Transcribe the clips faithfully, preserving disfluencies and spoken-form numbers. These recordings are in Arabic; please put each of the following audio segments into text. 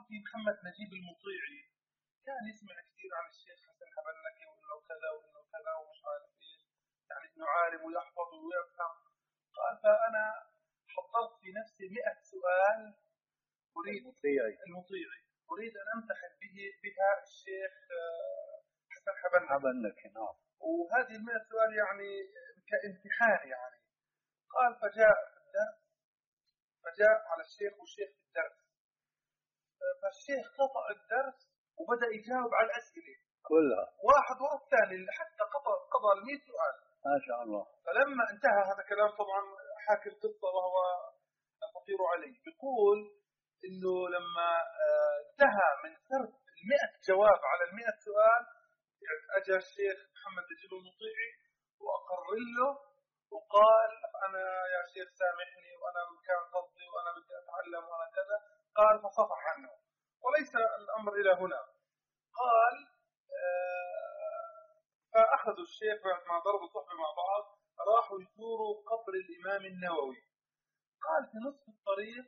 في محمد نجيب المطيعي كان يسمع كثير عن الشيخ حسن حبنكي وإنه كذا وإنه كذا ومش عارف إيه، يعني إنه عالم ويحفظ ويفهم. قال فأنا حضرت في نفسي مئة سؤال أريد المطيعي المطيعي أريد أن أمتحن به بها الشيخ حسن حبنكي. نعم. وهذه المئة سؤال يعني كامتحان يعني. قال فجاء في الدرس، فجاء على الشيخ والشيخ في الدرس، فالشيخ قطع الدرس وبدأ يجاوب على الأسئلة كلها واحد ورا الثاني حتى قضى قضى المئة سؤال ما شاء الله. فلما انتهى هذا كلام طبعا حاكي القصة وهو فطير عليه، بيقول إنه لما انتهى من سرد المئة جواب على المئة سؤال أجى الشيخ محمد نجيب المطيعي وأقر له وقال أنا يا شيخ سامحني وأنا كان قصدي وأنا بدي أتعلم وأنا كذا. قال فصفح عنه. وليس الأمر إلى هنا. قال آه فأخذوا الشيخ بعد ما ضربوا صحبة مع بعض راحوا يزوروا قبر الإمام النووي. قال في نصف الطريق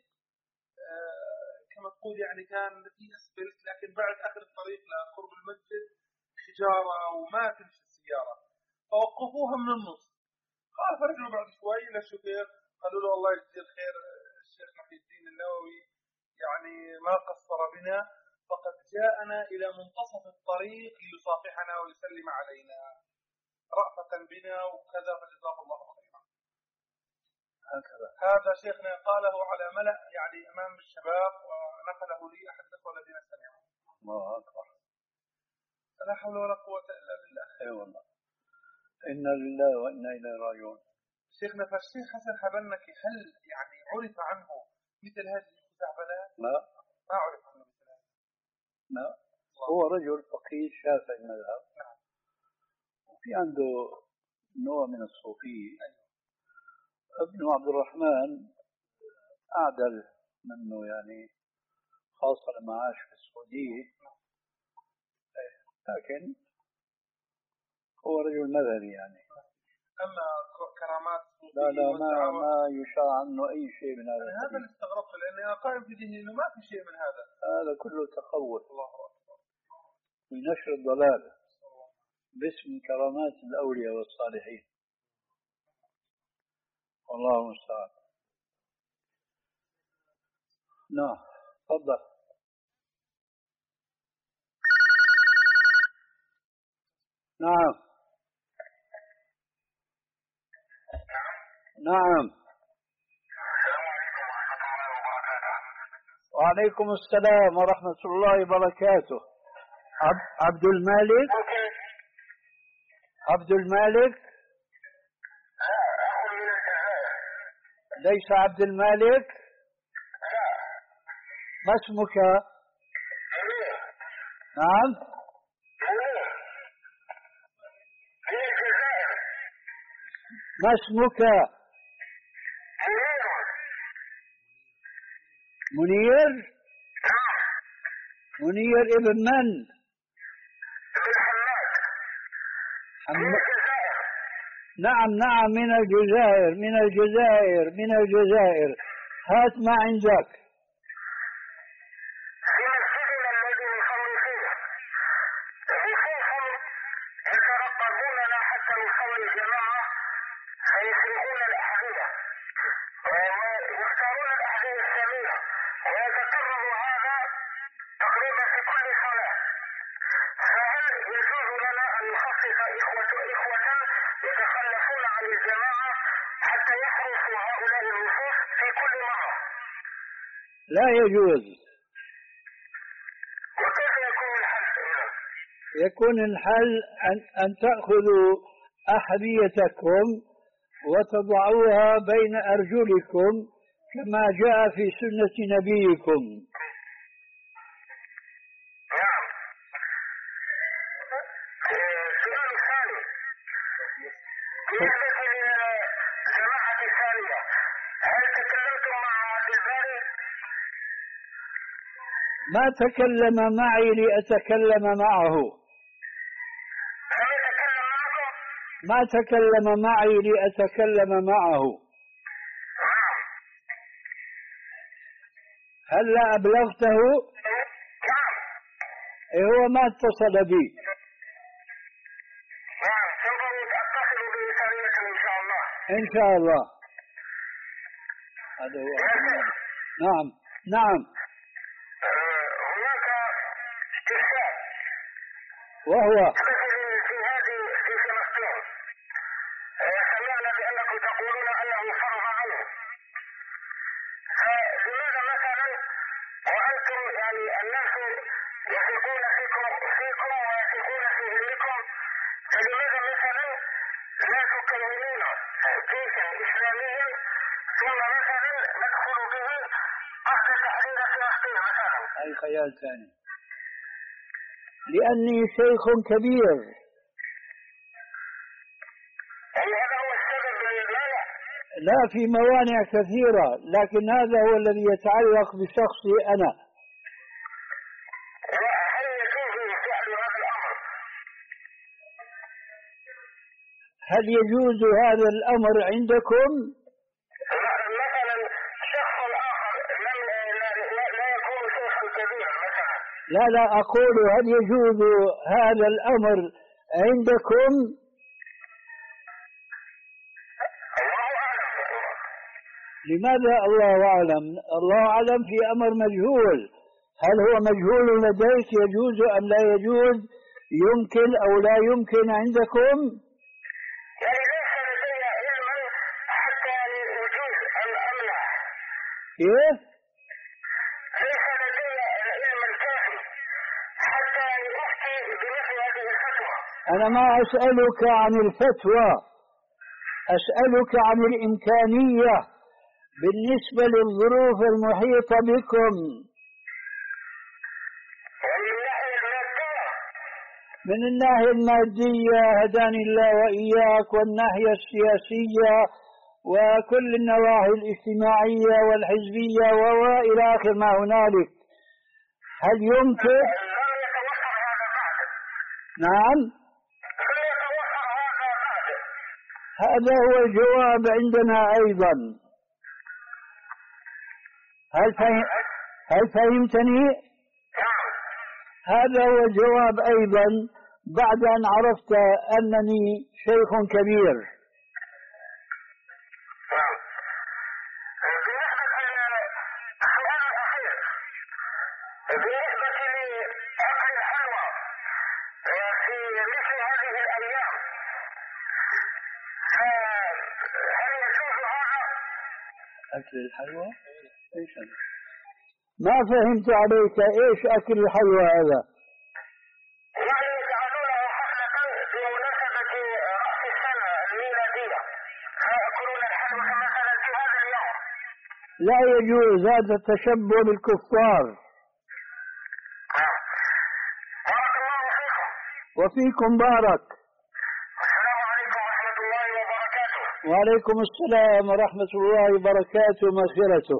آه كما تقول يعني كان في أسفلت، لكن بعد آخر الطريق لقرب المسجد حجارة وما تمشي السيارة فوقفوها من النص. قال فرجعوا بعد شوي للشوفير قالوا له الله يجزيه الخير الشيخ محي الدين النووي يعني ما قصر بنا، فقد جاءنا إلى منتصف الطريق ليصافحنا ويسلم علينا رأفة بنا وكذا فجزاه الله خيرا. هكذا هذا شيخنا قاله على ملأ يعني أمام الشباب ونقله لي أحد الأخوة الذين سمعوا. الله أكبر. لا حول ولا قوة إلا بالله. أي والله. إنا لله وإنا إليه راجعون. شيخنا فالشيخ حسن حبنكي هل يعني عرف عنه مثل هذه الخزعبلات؟ لا ما عرف عنه مثل هذا. لا هو رجل فقيه شافعي المذهب. نعم. وفي عنده نوع من الصوفية. أيوة. ابن عبد الرحمن أعدل منه يعني خاصة لما عاش في السعودية. نعم. لكن هو رجل مذهبي يعني. أما كرامات لا لا ما ما يشاع عنه أي شيء من هذا. هذا اللي استغربت لأني قائم في ذهني إنه ما في شيء من هذا. هذا كله تخوف. الله أكبر. ونشر الضلال باسم كرامات الأولياء والصالحين. والله المستعان. نعم تفضل. نعم نعم. وعليكم السلام ورحمة الله وبركاته. عبد المالك عبد المالك ليس عبد المالك. ما اسمك؟ نعم ما اسمك؟ منير. منير ابن من؟ حماد. نعم نعم من الجزائر من الجزائر من الجزائر. هات ما عندك. لا يجوز. يكون الحل أن, أن تأخذوا أحذيتكم وتضعوها بين أرجلكم كما جاء في سنة نبيكم. ما تكلم معي لأتكلم معه. ما تكلم معي لأتكلم معه. هل لا أبلغته؟ إيه هو ما اتصل بي. نعم سوف أتصل به سريعا إن شاء الله. إن شاء الله. هذا هو. نعم نعم. هناك استفسار وهو في هذه في فلسطين. سمعنا بأنكم تقولون أنه فرض عنه، فلماذا مثلا وأنتم يعني الناس يثقون فيكم فيكم ويثقون في علمكم، فلماذا مثلا لا تكونون جيشا إسلاميا ثم مثلا ندخل به قصد تحرير فلسطين مثلا؟ أي خيال ثاني. لأني شيخ كبير. يعني هذا هو السبب للمانع؟ لا، في موانع كثيرة، لكن هذا هو الذي يتعلق بشخصي أنا. وهل يجوز فعل هذا الأمر؟ هل يجوز هذا الأمر عندكم؟ مثلا شخص آخر لم لا يكون شيخا كبيرا مثلا. لا لا، أقول هل يجوز هذا الأمر عندكم؟ الله أعلم. لماذا الله أعلم؟ الله أعلم في أمر مجهول. هل هو مجهول لديك يجوز أم لا يجوز؟ يمكن أو لا يمكن عندكم؟ يعني ليس لدي علما حتى يجوز أن أمنع. كيف؟ ليس لدي العلم الكافي حتى أفتي بمثل هذه الفتوى. أنا ما أسألك عن الفتوى، أسألك عن الإمكانية بالنسبة للظروف المحيطة بكم. من الناحية المادية هداني الله وإياك، والناحية السياسية، وكل النواحي الاجتماعية والحزبية وإلى آخر ما هنالك. هل يمكن؟ نعم. هذا هو الجواب عندنا أيضا. هل فهم... هل فهمتني؟ هذا هو الجواب أيضا بعد أن عرفت أنني شيخ كبير. أكل الحلوى؟ إيش هذا؟ ما فهمت عليك، إيش أكل الحلوى هذا؟ يعني يجعلونه حفلة بمناسبة رأس السنة الميلادية، فيأكلون الحلوى مثلا في هذا اليوم. لا يجوز، هذا تشبه بالكفار. بارك الله فيكم. وفيكم بارك. السلام عليكم ورحمة الله وبركاته. وعليكم السلام ورحمة الله وبركاته ومغفرته.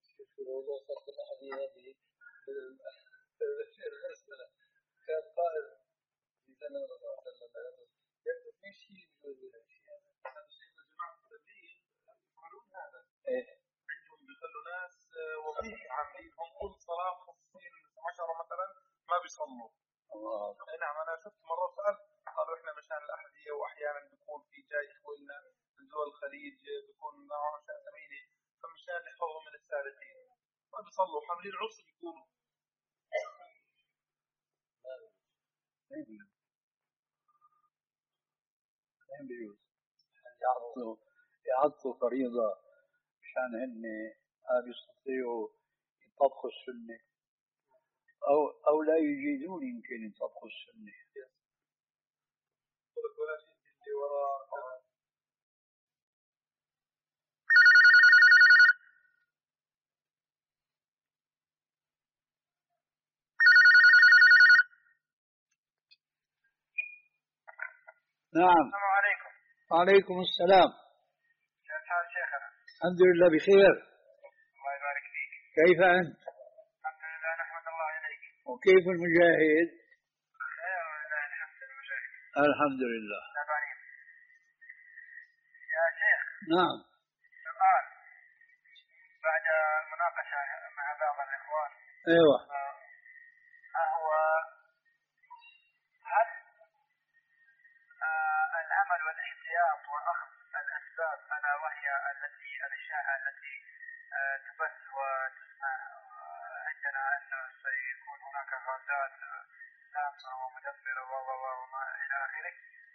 كان قائل في سنة الله عليه وسلم يبدو في شيء من الأشياء هذا الشيء من جماعة التبليغ يفعلون هذا. عندهم بيخلوا ناس وظيفة عاملين هم كل صلاة خمسين عشرة مثلا ما بيصلوا. الله. نعم أنا شفت مرة سألت قالوا إحنا مشان الأحذية وأحيانا بيكون في جاي إخواننا من دول الخليج بيكون معهم أشياء ثمينة فمشان نحفظهم من السارقين ما بيصلوا حاملين عصر بيكونوا. ما بيجوز يعطوا يعطوا فريضة مشان هن ما بيستطيعوا يطبقوا السنة أو أو لا يجيدون يمكن يطبقوا السنة. نعم. السلام عليكم. وعليكم السلام. كيف حال شيخنا؟ الحمد لله بخير. الله يبارك فيك. كيف أنت؟ الحمد لله نحمد الله إليك. وكيف المجاهد؟ ايوه لله الحمد المجاهد. الحمد لله. تمام. يا شيخ. نعم. سؤال بعد مناقشة مع بعض الإخوان. ايوه. هو هي التي الإشاعة التي تبث وتسمع عندنا أن سيكون هناك غازات سامة ومدمرة وما إلى آخره.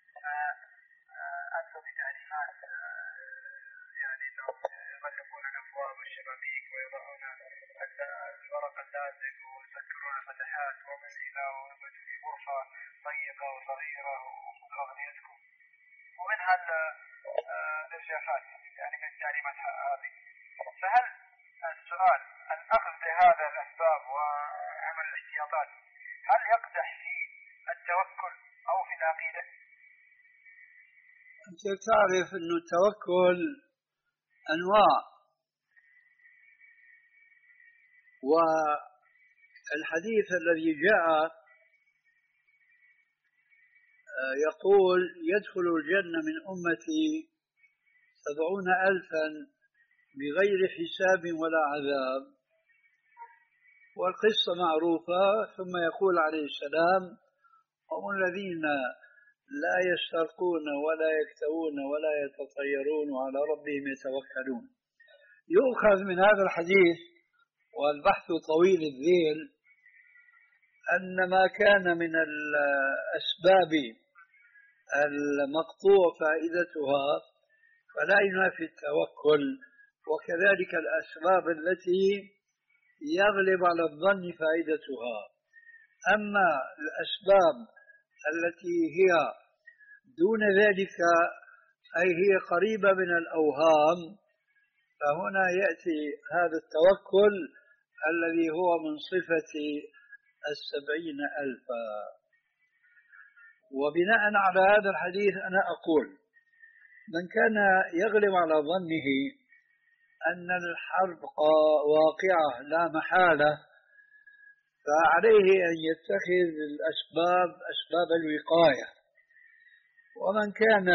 أتوا بتعليمات يعني أنهم يغلقون الأبواب والشبابيك ويضعون الورق اللازق ويسكرون الفتحات ومن إلى ويبتوا في غرفة ضيقة وصغيرة وخذوا أغنيتكم ومنها الإرجافات يعني من التعليمات هذه. فهل السؤال الأخذ بهذا الأسباب وعمل الاحتياطات هل يقدح في التوكل أو في العقيدة؟ أنت تعرف أن التوكل أنواع، والحديث الذي جاء يقول يدخل الجنة من أمتي سبعون ألفا بغير حساب ولا عذاب، والقصة معروفة. ثم يقول عليه السلام هم الذين لا يسترقون ولا يكتوون ولا يتطيرون وعلى ربهم يتوكلون. يؤخذ من هذا الحديث، والبحث طويل الذيل، أن ما كان من الأسباب المقطوع فائدتها فلا ينافي التوكل، وكذلك الأسباب التي يغلب على الظن فائدتها. أما الأسباب التي هي دون ذلك أي هي قريبة من الأوهام، فهنا يأتي هذا التوكل الذي هو من صفة السبعين ألفا. وبناء على هذا الحديث أنا أقول من كان يغلب على ظنه أن الحرب واقعة لا محالة فعليه أن يتخذ الأسباب أسباب الوقاية، ومن كان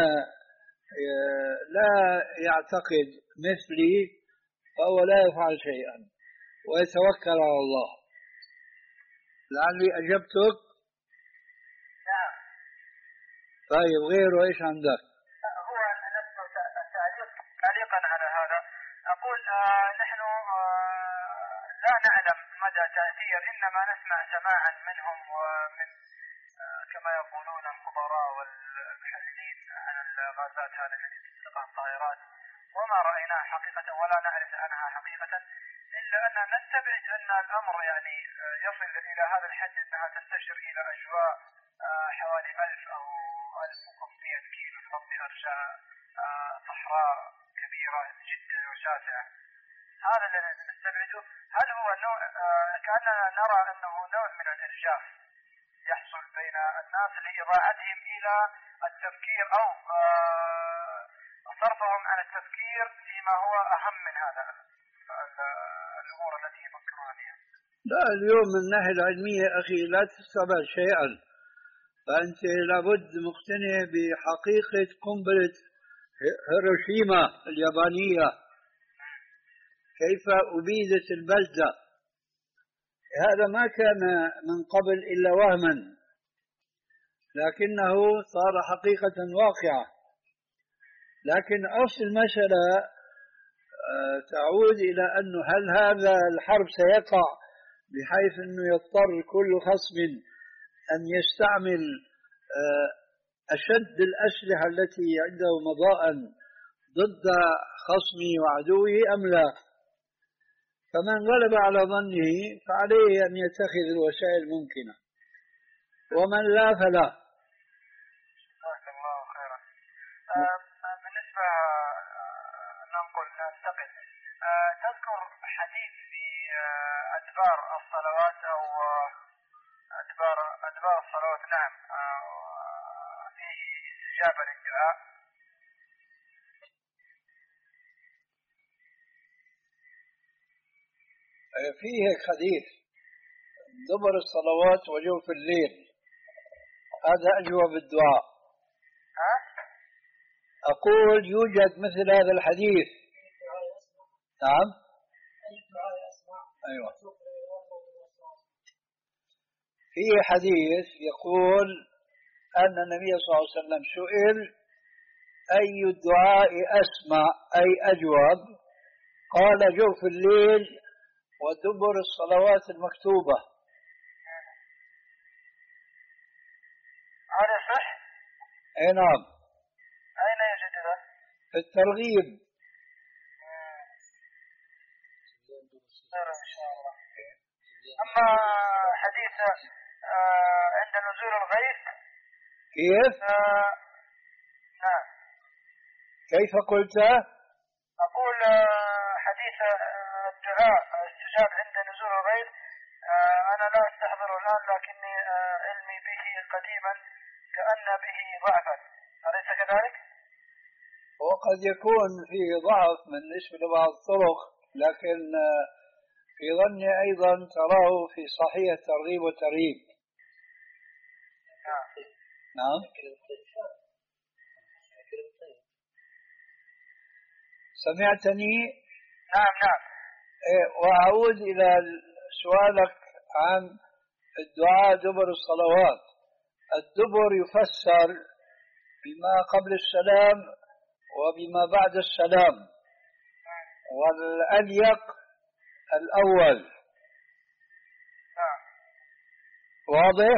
لا يعتقد مثلي فهو لا يفعل شيئا ويتوكل على الله. لعلي أجبتك؟ نعم. طيب غيره إيش عندك؟ هو نفس تعليقا على هذا أقول آه نحن آه لا نعلم مدى تأثير، إنما نسمع سماعا منهم ومن آه كما يقولون الخبراء والمحللين عن الغازات هذه التي تطلقها الطائرات، وما رأيناها حقيقة ولا نعرف عنها حقيقة، إلا أن نستبعد أن الأمر يعني يصل إلى هذا الحد أنها تنتشر إلى أجواء حوالي ألف أو ألف وخمسمائة كيلو تغطي أرجاء صحراء كبيرة جدا وشاسعة. هذا الذي نستبعده. هل هو نوع كأننا نرى أنه نوع من الإرجاف يحصل بين الناس لإضاعتهم إلى التفكير أو صرفهم عن التفكير فيما هو أهم من هذا الأمور التي يفكرون فيها؟ لا، اليوم من الناحية العلمية أخي لا تستبعد شيئا، فأنت لابد مقتنع بحقيقة قنبلة هيروشيما اليابانية كيف أبيدت البلدة. هذا ما كان من قبل إلا وهما، لكنه صار حقيقة واقعة. لكن أصل المسألة تعود إلى أنه هل هذا الحرب سيقع بحيث أنه يضطر كل خصم أن يستعمل أشد الأسلحة التي عنده مضاء ضد خصمه وعدوه أم لا؟ فمن غلب على ظنه فعليه أن يتخذ الوسائل الممكنة، ومن لا فلا. جزاك الله خيرا. بالنسبة ننقل ننتقل تذكر حديث في أدبار الصلوات أو أدبار أدبار الصلوات نعم فيه استجابة للدعاء. فيه حديث دبر الصلوات وجوف الليل، هذا أجوب الدعاء. ها؟ أقول يوجد مثل هذا الحديث. نعم. أيوة. فيه حديث يقول أن النبي صلى الله عليه وسلم سئل أي الدعاء أسمع أي أجوب؟ قال جوف الليل ودبر الصلوات المكتوبة. هذا صح؟ أي نعم. أين يوجد هذا؟ في الترغيب. إن شاء الله. أما حديث آه عند نزول الغيث كيف؟ آه نعم. كيف قلت؟ أقول آه حديث آه الدعاء استجاب عند نزول الغيث آه أنا لا أستحضره الآن، لكني آه علمي به قديما كأن به ضعفا، أليس كذلك؟ وقد يكون فيه ضعف بالنسبة لبعض الطرق، لكن في ظني أيضا تراه في صحيح الترغيب والترهيب. نعم. نعم. سمعتني؟ نعم نعم. وأعود إلى سؤالك عن الدعاء دبر الصلوات. الدبر يفسر بما قبل السلام وبما بعد السلام، والأليق الأول. نعم. واضح؟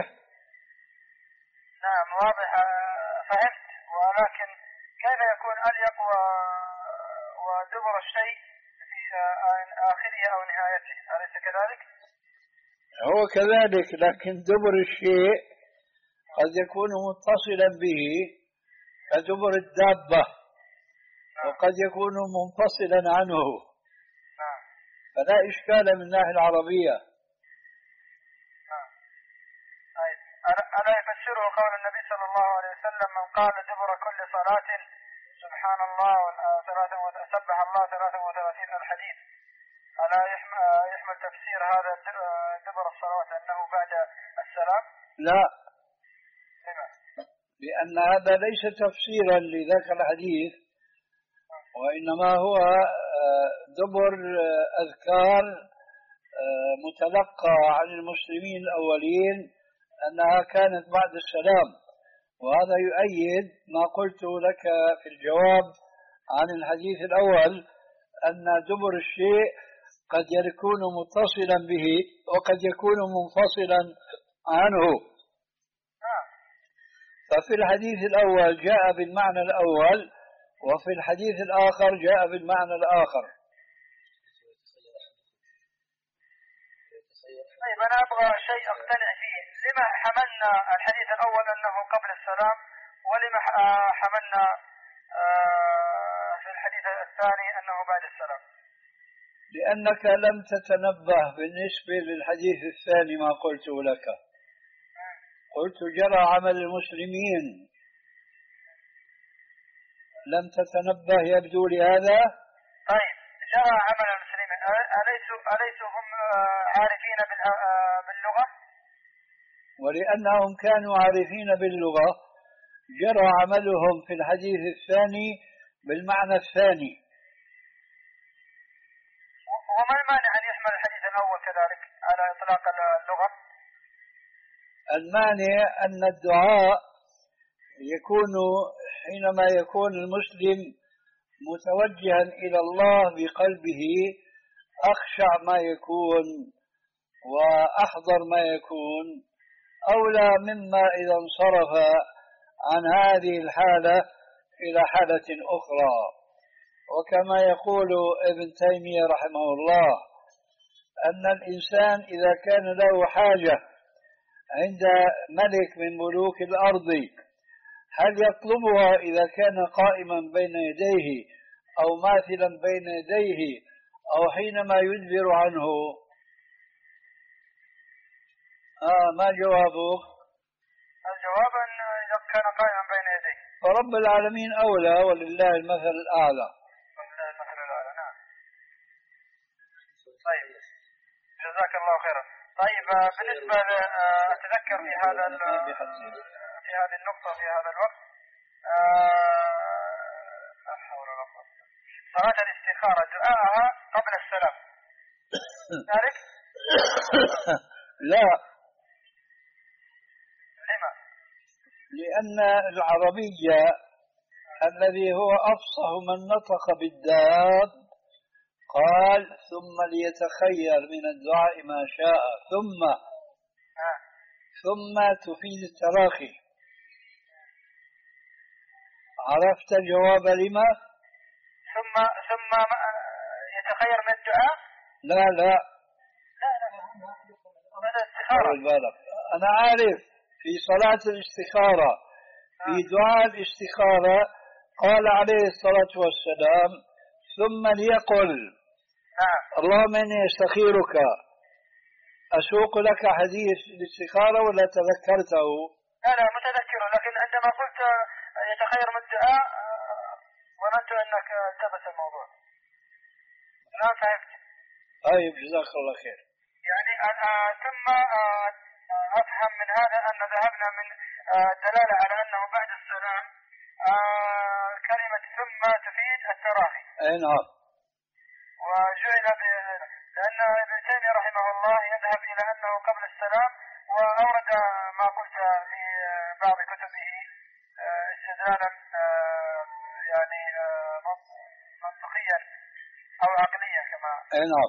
نعم واضح، فهمت، ولكن كيف يكون أليق و... ودبر الشيء في آخره أو نهايته، أليس كذلك؟ هو كذلك، لكن دبر الشيء قد يكون متصلا به كدبر الدابة، وقد يكون منفصلا عنه، فلا إشكال من الناحية العربية. ألا يفسره قول النبي صلى الله عليه وسلم من قال دبر كل صلاة سبحان الله وسبح الله ثلاثا وثلاثين الحديث، ألا يحمل تفسير هذا دبر الصلوات أنه بعد السلام؟ لا، لأن هذا ليس تفسيرا لذاك الحديث، وإنما هو دبر أذكار متلقى عن المسلمين الأولين أنها كانت بعد السلام، وهذا يؤيد ما قلت لك في الجواب عن الحديث الأول، أن دبر الشيء قد يكون متصلا به وقد يكون منفصلا عنه. ففي الحديث الأول جاء بالمعنى الأول، وفي الحديث الآخر جاء بالمعنى الآخر. طيب أنا أبغى شيء أقتنع فيه، لما حملنا الحديث الأول أنه قبل السلام، ولما حملنا في الحديث الثاني أنه بعد السلام؟ لأنك لم تتنبه بالنسبة للحديث الثاني ما قلت لك. قلت جرى عمل المسلمين، لم تتنبه يبدو لهذا. طيب جرى عمل المسلمين، أليسوا أليسوا هم عارفين باللغة؟ ولأنهم كانوا عارفين باللغة جرى عملهم في الحديث الثاني بالمعنى الثاني. وما المانع أن يحمل الحديث الأول كذلك على إطلاق اللغة؟ المانع أن الدعاء يكون حينما يكون المسلم متوجها إلى الله بقلبه أخشع ما يكون وأحضر ما يكون، أولى مما إذا انصرف عن هذه الحالة إلى حالة أخرى. وكما يقول ابن تيمية رحمه الله أن الإنسان إذا كان له حاجة عند ملك من ملوك الأرض هل يطلبها إذا كان قائما بين يديه أو ماثلا بين يديه أو حينما يدبر عنه؟ آه ما جوابه؟ الجواب أن إذا كان قائما بين يديه. فرب العالمين أولى، ولله المثل الأعلى. ولله المثل الأعلى. نعم. طيب جزاك الله خيرا. طيب بالنسبة أتذكر في هذا في هذه النقطة في هذا الوقت لا حول ولا قوة، صلاة الاستخارة دعاءها قبل السلام ذلك؟ لا. لما؟ لأن العربية الذي هو أفصح من نطق بالداب قال ثم ليتخير من الدعاء ما شاء ثم آه. ثم تفيد التراخي. عرفت الجواب لما؟ ثم ثم يتخير من الدعاء؟ لا لا لا لا هذا استخارة. أنا عارف في صلاة الاستخارة في دعاء الاستخارة قال عليه الصلاة والسلام ثم ليقل نعم اللهم إني أستخيرك. أسوق لك حديث الاستخارة ولا تذكرته؟ لا لا متذكره، لكن عندما قلت يتخير من الدعاء ظننت أنك التبس الموضوع. الآن فهمت. طيب جزاك الله خير. يعني ثم أفهم من هذا أن ذهبنا من الدلالة على أنه بعد السلام كلمة ثم تفيد التراخي. أي نعم. وجعل لأن ابن تيمية رحمه الله يذهب إلى أنه قبل السلام، وأورد ما قلت في بعض كتبه استدلالا يعني منطقيا أو عقليا كما. أي نعم.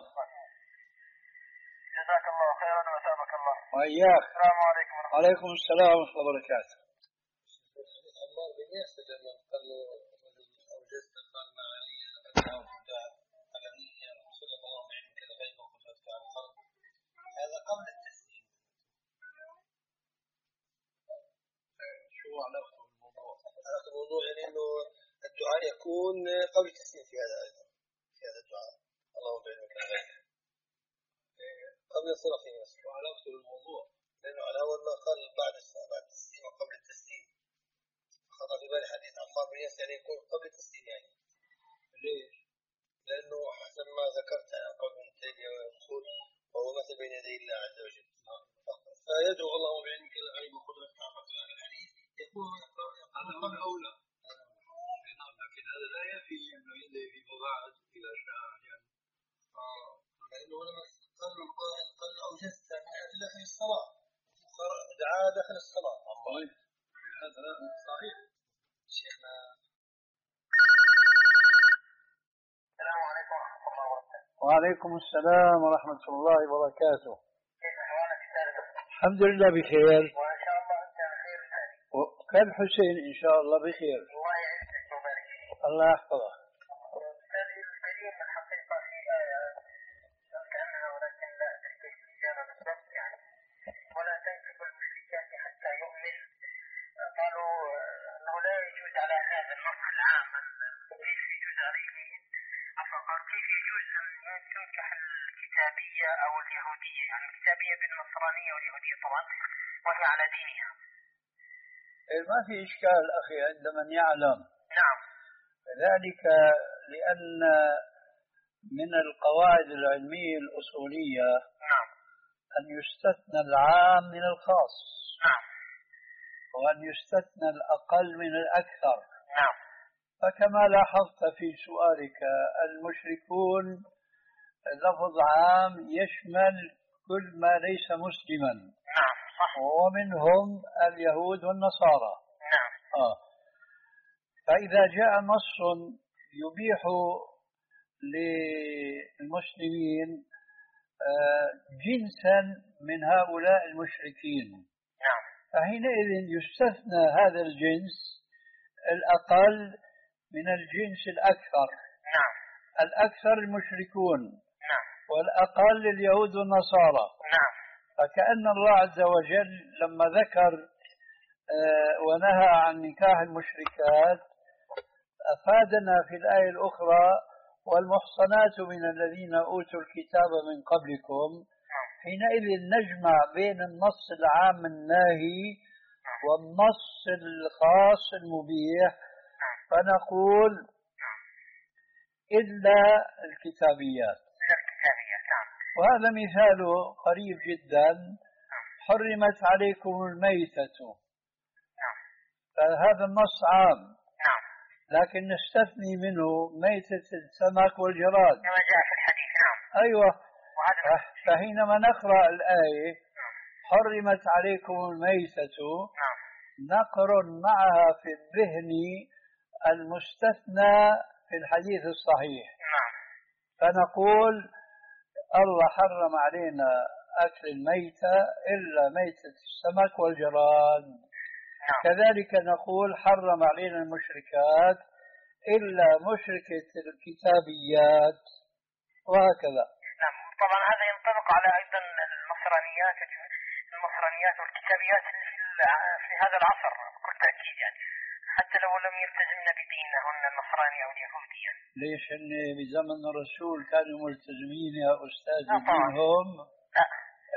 جزاك الله خيرا وأثابك الله. وإياك. السلام عليكم ورحمة الله. وعليكم السلام ورحمة الله وبركاته. عمار بن ياسر لما قال له أوجزت قال ما علي على نية صلى الله عليه وسلم كذا غيب وقفت على الخلق، هذا قبل التسليم. شو علاقته بالموضوع؟ علاقة الموضوع يعني إنه الدعاء يكون قبل التسليم في هذا أيضا في هذا الدعاء اللهم بعلمك الغيب قبل الصلاة في نفسه. شو علاقته بالموضوع؟ لأنه على أول ما قال بعد بعد التسليم وقبل التسليم خطأ في بالي حديث عمار بن ياسر يعني يكون قبل التسليم. يعني ليش؟ لأنه حسب ما ذكرت قول ابن تيمية ويقول وهو مثل بين يدي الله عز وجل، فيدعو الله بعلمك الغيب وقدرتك على هذا الحديث يكون قبل أولى. لكن هذا لا يفي أنه يدعي في مباعد إذا شاء يعني. لأنه لما قال القائل قال أوجزت من داخل الصلاة دعاء داخل الصلاة. هذا صحيح شيخنا. السلام عليكم ورحمة الله وبركاته. وعليكم السلام ورحمة الله وبركاته. كيف أحوالك أستاذ؟ الحمد لله بخير. وإن شاء الله أنت بخير أستاذ. وكان حسين إن شاء الله بخير. الله يعزك ويبارك فيك. الله يحفظك. أستاذي الكريم الحقيقة في آية كأنها ولكن لا أدري كيف الإجابة بالضبط يعني ولا تنكحوا المشركات حتى يؤمن. قالوا أنه لا يجوز على هذا النص العام. كيف يجوز عليه؟ عفوا قال كيف يجوز أن تنكح الكتابية أو اليهودية، يعني الكتابية بالنصرانية واليهودية طبعا وهي على دينها. ما في إشكال أخي عند من يعلم. نعم. ذلك لأن من القواعد العلمية الأصولية نعم أن يستثنى العام من الخاص. نعم. وأن يستثنى الأقل من الأكثر. نعم. فكما لاحظت في سؤالك المشركون لفظ عام يشمل كل ما ليس مسلما. نعم صح. ومنهم اليهود والنصارى. نعم. آه. فإذا جاء نص يبيح للمسلمين آه جنسا من هؤلاء المشركين. نعم. فحينئذ يستثنى هذا الجنس الأقل من الجنس الأكثر. نعم. الأكثر المشركون. نعم. والأقل اليهود والنصارى. نعم. فكأن الله عز وجل لما ذكر آه ونهى عن نكاح المشركات أفادنا في الآية الأخرى والمحصنات من الذين أوتوا الكتاب من قبلكم. حينئذ نجمع بين النص العام الناهي والنص الخاص المبيح فنقول إلا الكتابيات. وهذا مثال قريب جدا. حرمت عليكم الميتة، فهذا النص عام لكن نستثني منه ميتة السمك والجراد كما جاء في الحديث. نعم. أيوة. فحينما نقرأ الآية حرمت عليكم الميتة نقرن معها في الذهن المستثنى في الحديث الصحيح. نعم. فنقول الله حرم علينا أكل الميتة إلا ميتة السمك والجراد. نعم. كذلك نقول حرم علينا المشركات إلا مشركة الكتابيات، وهكذا. نعم. طبعا هذا ينطبق على أيضا النصرانيات النصرانيات والكتابيات اللي في, في هذا العصر بكل تأكيد، يعني حتى لو لم يلتزمن بدينهن النصراني أو اليهودي. ليش إن بزمن الرسول كانوا ملتزمين يا أستاذ بدينهم؟ لا.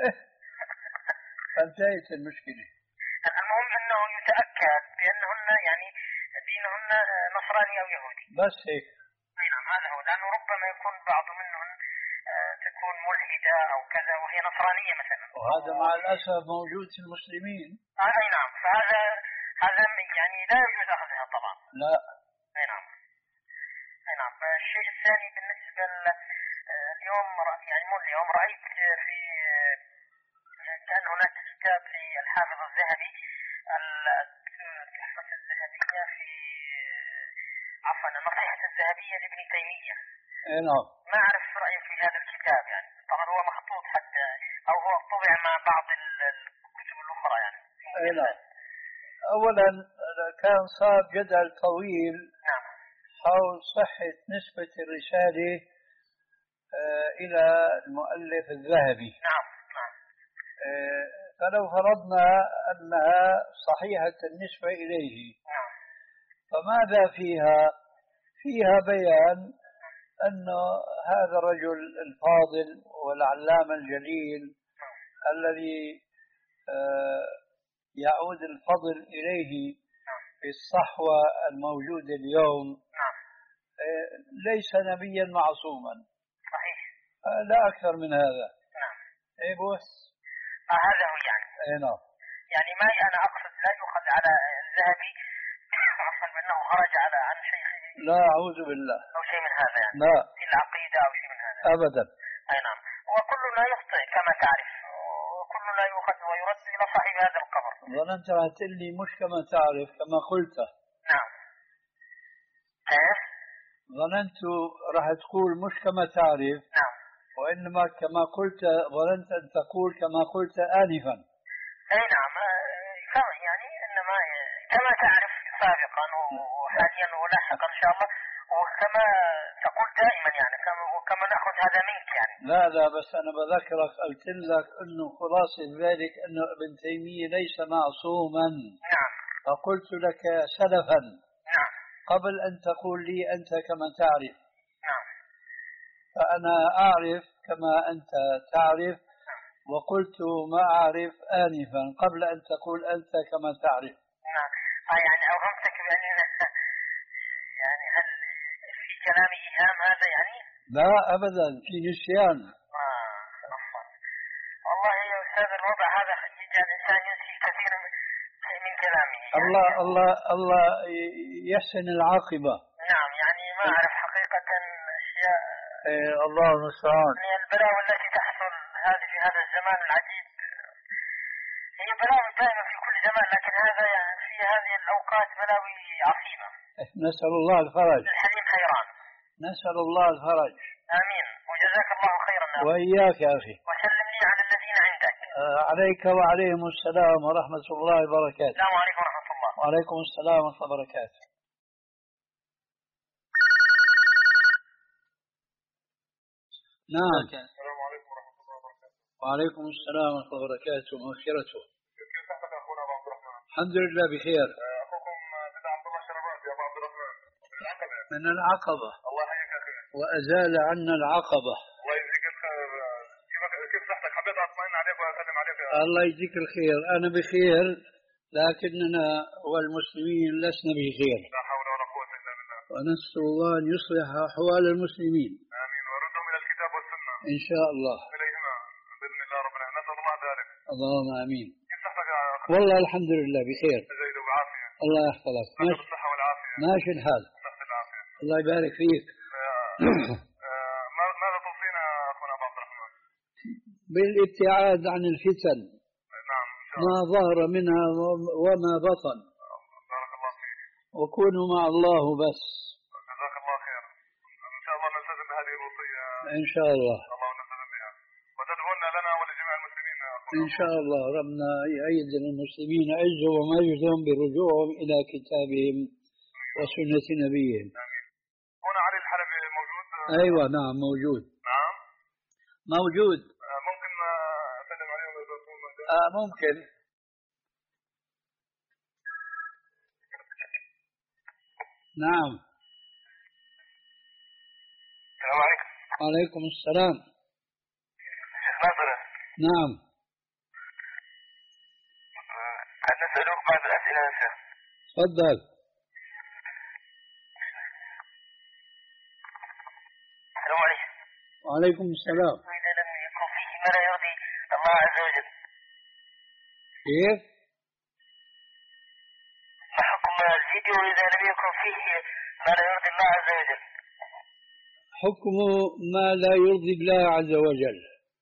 فانتهت المشكلة. المهم أنه يتأكد بأنهن يعني دينهن نصراني أو يهودي. بس هيك. نعم هذا هو، لأنه ربما يكون بعض منهن تكون ملحدة أو كذا وهي نصرانية مثلا. وهذا مع الأسف موجود في المسلمين. آه أي نعم. فهذا هذا يعني لا يجوز أخذها طبعا. لا. أي نعم. أي نعم. الشيء الثاني بالنسبة اليوم يعني مو اليوم رأيت في كان هناك كتاب للحافظ الذهبي التحفة الذهبية في عفوا النصيحة الذهبية لابن تيمية. اي نعم. ما أعرف رأيك في هذا الكتاب، يعني طبعا هو مخطوط حتى أو هو طبع مع بعض الكتب الأخرى يعني. اي نعم. أولا كان صار جدل طويل نعم حول صحة نسبة الرسالة إلى المؤلف الذهبي. نعم نعم. فلو فرضنا أنها صحيحة النسبة إليه، نعم. فماذا فيها؟ فيها بيان أن هذا الرجل الفاضل والعلامة الجليل الذي يعود الفضل إليه في الصحوة الموجودة اليوم ليس نبيا معصوما. صحيح. لا أكثر من هذا. نعم. إيه بس. آه هذا هو يعني. إيه نعم. يعني ما أنا أقصد لا يؤخذ على الذهبي عفوا بأنه خرج على عن شيخه. لا أعوذ بالله. أو شيء من هذا يعني. لا. في العقيدة أو شيء من هذا. أبدا. أي نعم. وكلنا يخطئ كما تعرف، وكلنا يؤخذ ويرد إلى صاحب هذا القبر. ظننت راح تقول لي مش كما تعرف كما قلت. نعم. كيف؟ ظننت راح تقول مش كما تعرف. نعم. وإنما كما قلت، ظننت أن تقول كما قلت آنفا. أي نعم. يعني إنما كما تعرف سابقا وحاليا ولاحقا إن شاء الله، وكما تقول دائما يعني وكما نأخذ هذا منك يعني. لا لا بس أنا بذكرك قلت لك أنه خلاصة ذلك أنه ابن تيمية ليس معصوما. نعم. فقلت لك سلفا. نعم. قبل أن تقول لي أنت كما تعرف. نعم. فأنا أعرف كما أنت تعرف، وقلت ما أعرف آنفا قبل أن تقول أنت كما تعرف. نعم. آه يعني أوهمتك بأني يعني هل في كلامي إيهام هذا يعني؟ لا أبدا، في نسيان. آه عفوا. والله يا أستاذ الوضع هذا يجعل الإنسان ينسي كثير من كلامه. يعني الله الله الله يحسن العاقبة. نعم. يعني ما أعرف حقيقة أشياء. إيه الله المستعان. يعني البلاوي التي تحصل هذه في هذا الزمان العجيب هي بلاوي دائما في كل زمان، لكن هذا يعني في هذه الأوقات بلاوي عظيمة. نسأل الله الفرج. الحليم حيران. نسأل الله الفرج. آمين. وجزاك الله خيرا. وإياك يا أخي. وسلم لي على الذين عندك. آه عليك وعليهم السلام ورحمة الله وبركاته. السلام عليكم ورحمة الله. وعليكم السلام ورحمة الله وبركاته. نعم. السلام عليكم ورحمة الله وبركاته. وعليكم السلام ورحمة الله وبركاته ومغفرته. كيف صحتك أخونا أبو عبد الرحمن؟ الحمد لله بخير. أخوكم بدأ عبد الله شربات يا أبو عبد الرحمن من العقبة. من العقبة. الله يحييك أخي. وأزال عنا العقبة. الله يجزيك الخير. كيف صحتك؟ حبيت أطمئن عليك وأسلم عليك. الله يجزيك الخير. أنا بخير لكننا والمسلمين لسنا بخير. لا حول ولا قوة إلا بالله. ونسأل الله أن يصلح أحوال المسلمين. آمين. وردهم إلى الكتاب والسنة. إن شاء الله. إليهما بإذن الله ربنا. نسأل الله ذلك. اللهم آمين. كيف صحتك يا أخي؟ والله الحمد لله بخير. جيد وبعافية. الله يحفظك. ماشي بالصحة والعافية. ماشي الحال. نفس العافية. الله يبارك فيك. ماذا توصينا أخونا أبو عبد الرحمن؟ بالابتعاد عن الفتن. نعم. ما ظهر منها وما بطن. بارك الله فيك. وكونوا مع الله بس. جزاك الله خير. إن شاء الله نلتزم بهذه الوصية. إن شاء الله. الله نلتزم بها. وتدعون لنا ولجميع المسلمين. إن شاء الله ربنا يعيد المسلمين عزهم ومجدهم برجوعهم إلى كتابهم وسنة نبيهم. آمين. هنا علي الحلبي موجود؟ أيوة نعم موجود. نعم موجود. آه ممكن أسلم عليهم إذا كنتم موجودين؟ آه ممكن. نعم. السلام عليكم. وعليكم السلام. شيخ ناصر. نعم. هل نسألك بعض الأسئلة يا شيخ؟ تفضل. السلام عليكم. وعليكم السلام. إذا لم يكن فيه ما لا يرضي الله عز وجل. كيف؟ ما حكم الفيديو إذا لم يكن فيه ما لا يرضي الله عز وجل؟ حكم ما لا يرضي الله عز وجل.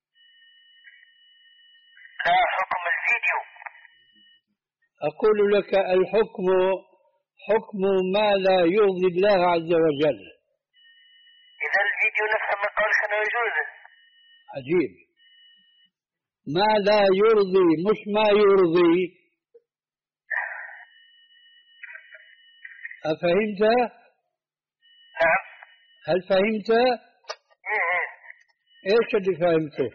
لا، حكم الفيديو. أقول لك الحكم حكم ما لا يرضي الله عز وجل. إذا الفيديو نفسه من قولك أنه يجوز. عجيب. ما لا يرضي مش ما يرضي. أفهمت؟ نعم. هل فهمت؟ إيه إيه. إيش اللي فهمته؟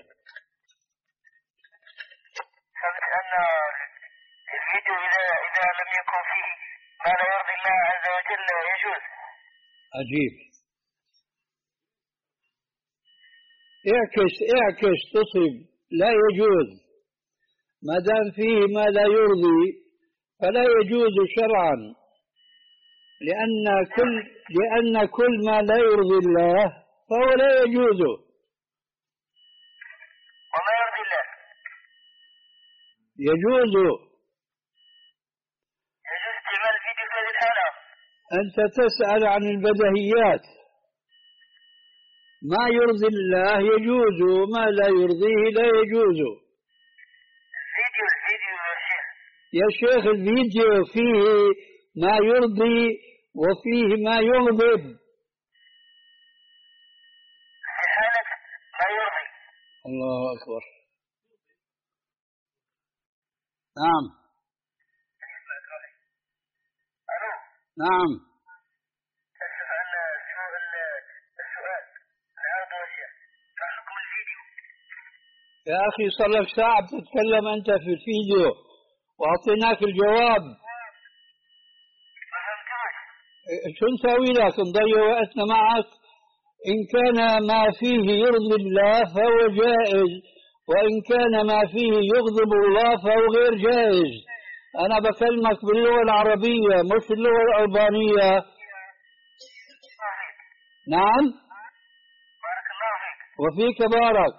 فهمت أن الفيديو إذا إذا لم يكن فيه ما لا يرضي الله عز وجل يجوز. عجيب. اعكس اعكس تصب لا يجوز. ما دام فيه ما لا يرضي فلا يجوز شرعا، لأن كل لأن كل ما لا يرضي الله فهو لا يجوز. وما يرضي الله يجوز. يجوز استعمال الفيديو في هذه الحالة. أنت تسأل عن البديهيات. ما يرضي الله يجوز، وما لا يرضيه لا يجوز. الفيديو الفيديو يا شيخ. يا شيخ الفيديو فيه ما يرضي وفيه ما يغضب. في حالة ما يرضي. الله أكبر. نعم. ألو. نعم. السؤال العرض والشيخ ما حكم الفيديو؟ يا أخي صار لك ساعة بتتكلم أنت في الفيديو وأعطيناك الجواب. ما فهمتوش. شو نسوي لك؟ نضيع وقتنا معك؟ إن كان ما فيه يرضي الله فهو جائز، وإن كان ما فيه يغضب الله فهو غير جائز. أنا بكلمك باللغة العربية مش اللغة الألبانية. نعم. بارك الله فيك. وفيك بارك.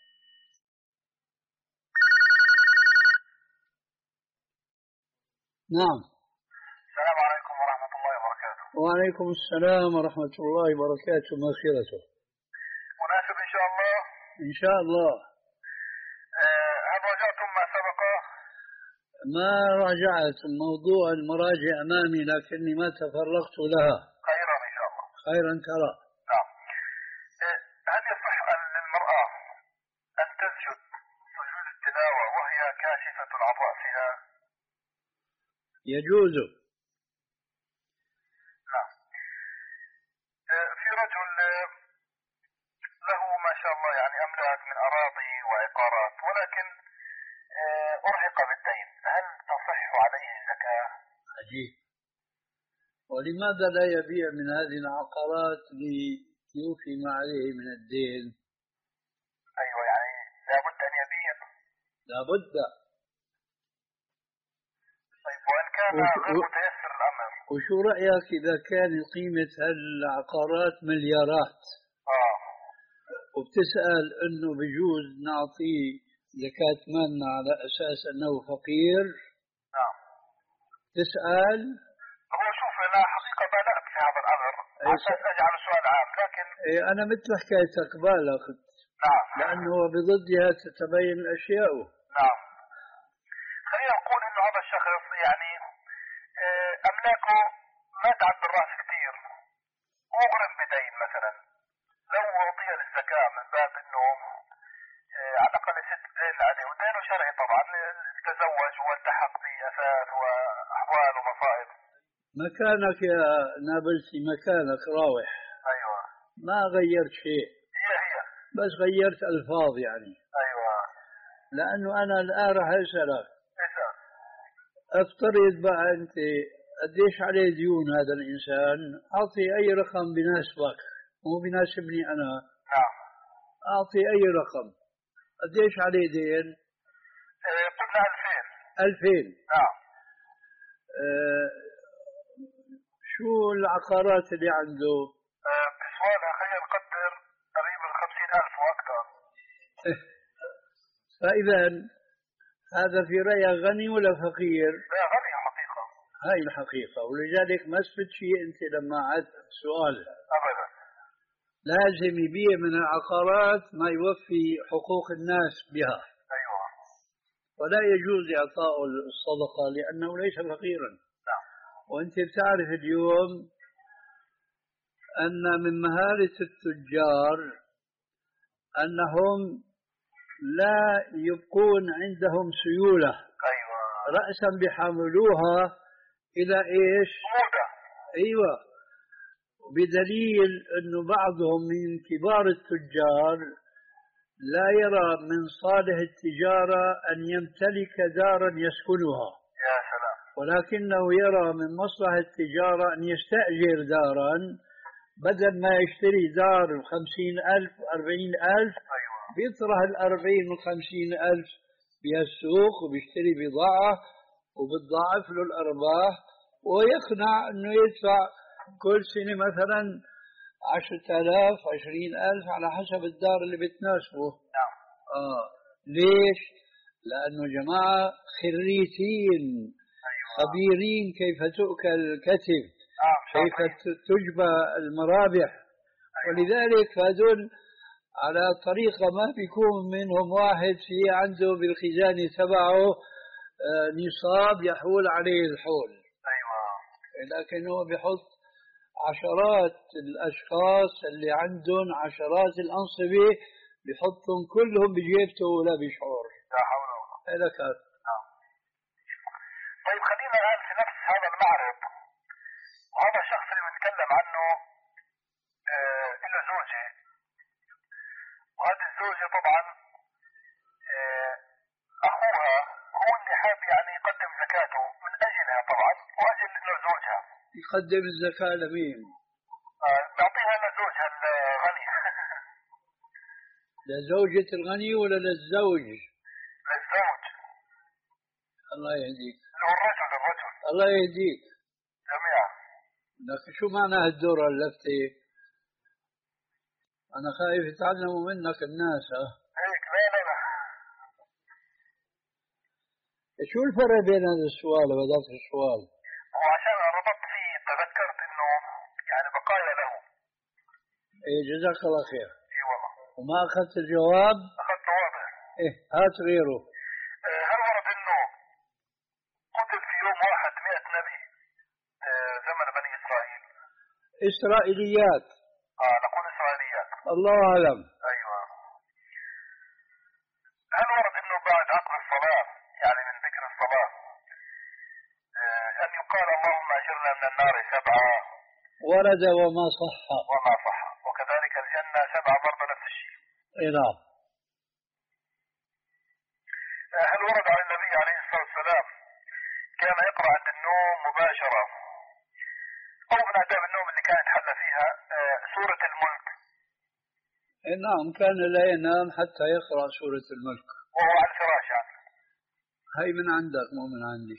نعم. السلام عليكم ورحمة الله وبركاته. وعليكم السلام ورحمة الله وبركاته. مغفرته. مناسب إن شاء الله. إن شاء الله. أه هل راجعتم ما سبق؟ ما راجعت موضوع المراجع أمامي لكني ما تفرغت لها. خيرا إن شاء الله. خيرا ترى. نعم. أه هل يصح للمرأة أن تسجد سجود التلاوة وهي كاشفة عن رأسها؟ يجوز. نعم. أه في رجل له ما شاء الله يعني أملاك من أراضي وعقارات، ولكن أه أرهق بالدين، هل تصح عليه الزكاة؟ عجيب. ولماذا لا يبيع من هذه العقارات ليوفي ما عليه من الدين؟ أيوة يعني لابد أن يبيع. لابد. طيب وإن كان وش... غير متيسر الأمر؟ وشو رأيك إذا كان قيمة هالعقارات مليارات؟ آه. وبتسأل إنه بجوز نعطيه زكاة مالنا على أساس أنه فقير؟ نعم. تسأل؟ هو شوف أنا حقيقة بدأت في هذا الأمر عشان أجعل السؤال عام، لكن إيه أنا مثل حكايتك بالغ. نعم. لأنه بضدها تتبين الأشياء. نعم. خلينا نقول إنه هذا الشخص يعني أملاكه ما تعب الراس كثير مغرم بدين مثلا، لو اعطي للزكاة من باب انه اه على الاقل ست دين عليه، ودينه شرعي طبعا، تزوج والتحق بأثاث واحوال ومصائب. مكانك يا نابلسي، مكانك راوح. ايوه ما غيرت شيء، هي هي بس غيرت الفاظ يعني. ايوه. لانه انا الان راح اسالك، اسال. افترض بقى انت قديش عليه ديون هذا الانسان، اعطي اي رقم بناسبك، مو بناسبني انا. نعم. اعطي اي رقم. قديش عليه دين؟ اه قلنا ألفين. ألفين. نعم. اه شو العقارات اللي عنده؟ اه بسؤالها خلينا نقدر قريب من خمسين ألف وأكثر. فإذا هذا في رأيك غني ولا فقير؟ لا غني حقيقة. هاي الحقيقة، ولذلك ما استفدت شيء أنت لما عدت سؤال. أبدا. لازم يبيع من العقارات ما يوفي حقوق الناس بها. أيوة. ولا يجوز إعطاء الصدقة لأنه ليس فقيرا. نعم. وأنت بتعرف اليوم أن من مهارة التجار أنهم لا يبقون عندهم سيولة. أيوة. رأسا بحملوها إلى إيش؟ مودة. أيوة. بدليل أنه بعضهم من كبار التجار لا يرى من صالح التجارة أن يمتلك دارا يسكنها. يا سلام. ولكنه يرى من مصلحة التجارة أن يستأجر دارا، بدل ما يشتري دار خمسين ألف أربعين ألف. أيوة. بيطرح الأربعين والخمسين ألف بهالسوق وبيشتري بضاعة وبتضاعف له الأرباح، ويقنع أنه يدفع كل سنة مثلا عشرة آلاف عشرين ألف على حسب الدار اللي بتناسبه. نعم. آه. ليش؟ لأنه جماعة خريتين. أيوة. خبيرين كيف تؤكل الكتف. نعم. كيف تجبى المرابح. أيوة. ولذلك هذول على طريقة ما بيكون منهم واحد في عنده بالخزانة تبعه آه نصاب يحول عليه الحول. أيوة. لكن هو بيحط عشرات الأشخاص اللي عندهم عشرات الأنصبة، بيحطهم كلهم بجيبته ولا بيشعر. لا حول ولا قوة. هذا كان. نعم. طيب خلينا الآن في نفس هذا المعرض، وهذا الشخص اللي بنتكلم عنه آه له زوجة، وهذه الزوجة طبعا آه أخوها هو اللي حاب يعني يقدم زكاته من أجلها طبعا وأجل إنه زوجها. يقدم الزكاة لمين؟ آه بيعطيها لزوجها الغني. لزوجة الغني ولا للزوج؟ للزوج. الله يهديك. الرجل الرجل. الله يهديك. جميعا. لكن شو معنى هالدورة اللفتة؟ أنا خايف يتعلموا منك الناس. ها؟ هيك لا لا لا. شو الفرق بين هذا السؤال وهذاك السؤال؟ هو عشان ربطت فيه تذكرت إنه يعني بقايا له. إيه جزاك الله خير. إي والله. وما أخذت الجواب؟ أخذت واضح. إيه هات غيره. آه هل ورد إنه قتل في يوم واحد مئة نبي آه زمن بني إسرائيل؟ إسرائيليات. آه نقول إسرائيليات. الله أعلم. أيوة. هل ورد إنه بعد عقد الصلاة يعني من ذكر الصلاة آه أن يقال اللهم أجرنا من النار سبعة؟ ورد وما صح. وما صح. وكذلك الجنة سبعة برضه نفس الشيء. إيه نعم. آه هل ورد عن النبي عليه الصلاة والسلام كان يقرأ عند النوم مباشرة أو من آداب النوم اللي كانت حل فيها آه سورة الملك؟ إيه نعم، كان لا ينام حتى يقرأ سورة الملك وهو على الفراش يعني. هاي من عندك مو من عندي.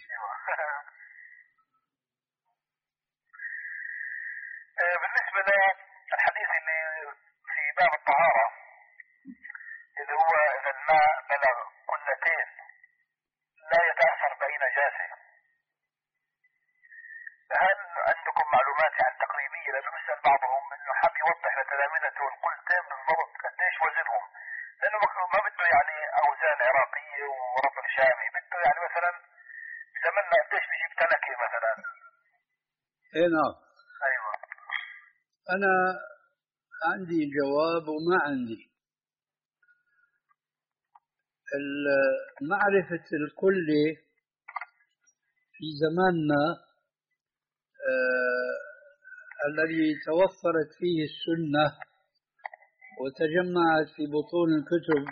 بالنسبة للحديث اللي في باب الطهارة اللي هو إذا الماء بلغ قلتين لا يتأثر بأي نجاسة، هل عندكم معلومات عن تقريبية؟ لأنه بيسأل بعضهم إنه حاب يوضح لتلامذته القلتين بالضبط قديش وزنهم، لأنه ما بده يعني أوزان عراقية ورطل شامي، بده يعني مثلا زمننا قديش بيجيب تنكة مثلا. اي نعم. أيوة. أنا عندي جواب وما عندي. معرفة الكل في زماننا آه الذي توفرت فيه السنة وتجمعت في بطون الكتب.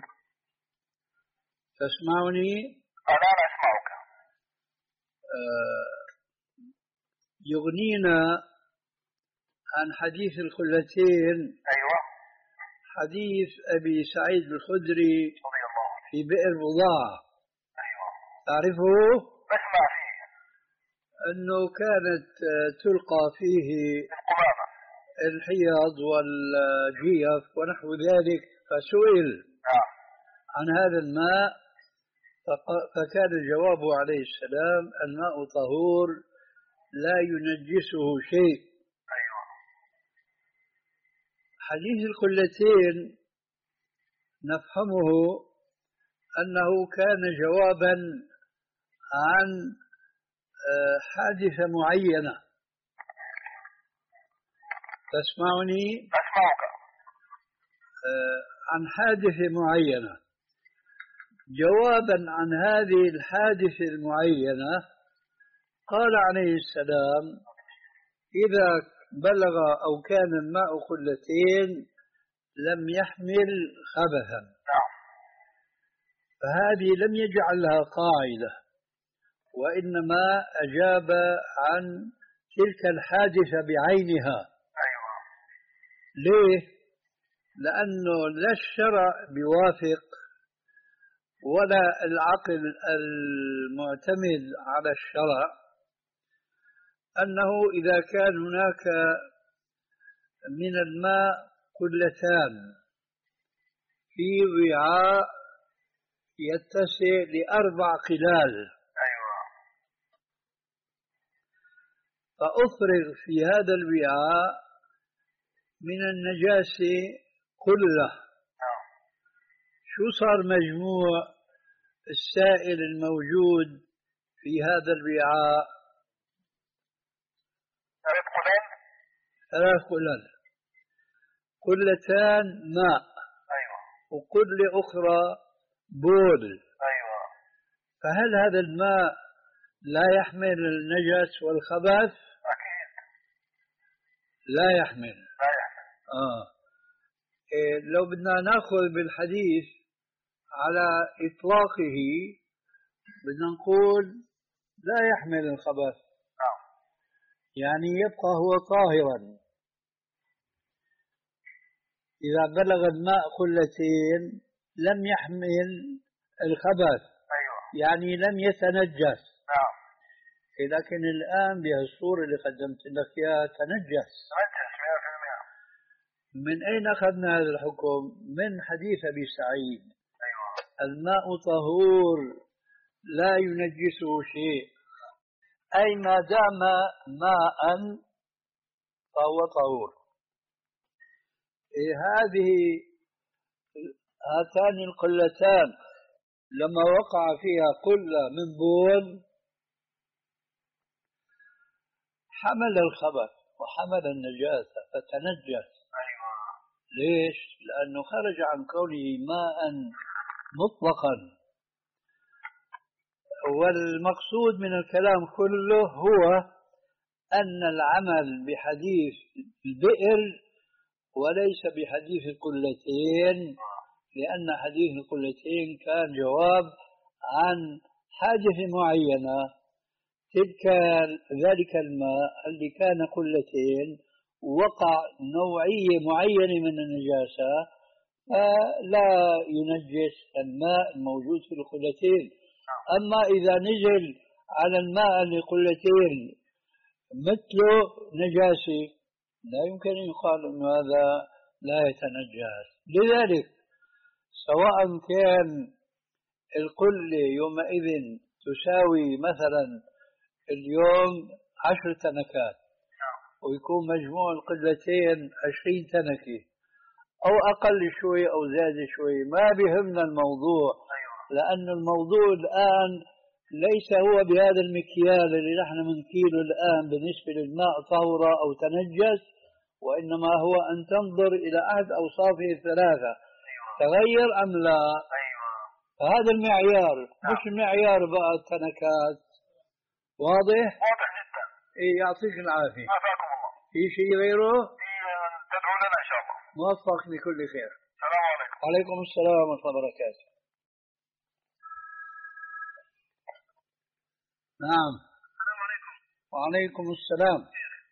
تسمعني؟ أنا أسمعك. آه يغنينا عن حديث الخلتين. أيوة. حديث أبي سعيد الخدري في بئر بضاعة. أيوة. تعرفه؟ بسمع فيه. أنه كانت تلقى فيه القمامة، الحيض والجيف ونحو ذلك، فسئل نعم عن هذا الماء فكان الجواب عليه السلام: الماء طهور لا ينجسه شيء. أيوة. حديث القلتين نفهمه أنه كان جوابا عن حادثة معينة. تسمعني؟ أسمعك. عن حادثة معينة. جوابا عن هذه الحادثة المعينة قال عليه السلام: إذا بلغ أو كان الماء قلتين لم يحمل خبثا. فهذه لم يجعلها قاعدة، وإنما أجاب عن تلك الحادثة بعينها. أيوة. ليه؟ لأنه لا الشرع بيوافق ولا العقل المعتمد على الشرع أنه إذا كان هناك من الماء قلتان في وعاء يتسع لأربع قلال، أيوة. فأفرغ في هذا الوعاء من النجاسة قلة، شو صار مجموع السائل الموجود في هذا الوعاء؟ ثلاث قلال. ثلاث قلال، قلتان ماء. أيوة. وقلة أخرى بول. أيوة. فهل هذا الماء لا يحمل النجس والخبث؟ أكيد لا يحمل. لا يحمل. آه. إيه لو بدنا ناخذ بالحديث على إطلاقه بدنا نقول لا يحمل الخبث. نعم. يعني يبقى هو طاهرا. إذا بلغ الماء قلتين لم يحمل الخبث. أيوة. يعني لم يتنجس. نعم. لكن الآن بهالصورة اللي قدمت لك إياها تنجس. تنجس مئة بالمئة. من أين أخذنا هذا الحكم؟ من حديث أبي سعيد. أيوة. الماء طهور لا ينجسه شيء، أي ما دام ماء فهو طهور. إيه هذه هاتان القلتان لما وقع فيها قلة من بول حمل الخبث وحمل النجاسة فتنجس. أيوة. ليش؟ لأنه خرج عن كونه ماء مطلقا. والمقصود من الكلام كله هو أن العمل بحديث البئر وليس بحديث القلتين، لأن حديث القلتين كان جواب عن حادثة معينة. تلك ذلك الماء اللي كان قلتين وقع نوعية معينة من النجاسة لا ينجس الماء الموجود في القلتين. أما إذا نزل على الماء لقلتين مثله نجاسة لا يمكن أن يقال أن هذا لا يتنجس. لذلك سواء كان القلة يومئذ تساوي مثلا اليوم عشر تنكات ويكون مجموع القلتين عشرين تنكة أو أقل شوي أو زاد شوي، ما بيهمنا الموضوع. لأن الموضوع الآن ليس هو بهذا المكيال اللي نحن بنكيله الآن بالنسبة للماء طهر أو تنجس، وإنما هو أن تنظر إلى أحد أوصافه الثلاثة تغير أم لا. فهذا المعيار مش معيار بقى التنكات. واضح؟ واضح جدا. إيه يعطيك العافية. عافاكم الله. في شيء غيره؟ تدعو لنا إن شاء الله. موفق لكل خير. السلام عليكم. وعليكم السلام ورحمة الله وبركاته. نعم. السلام عليكم. وعليكم السلام.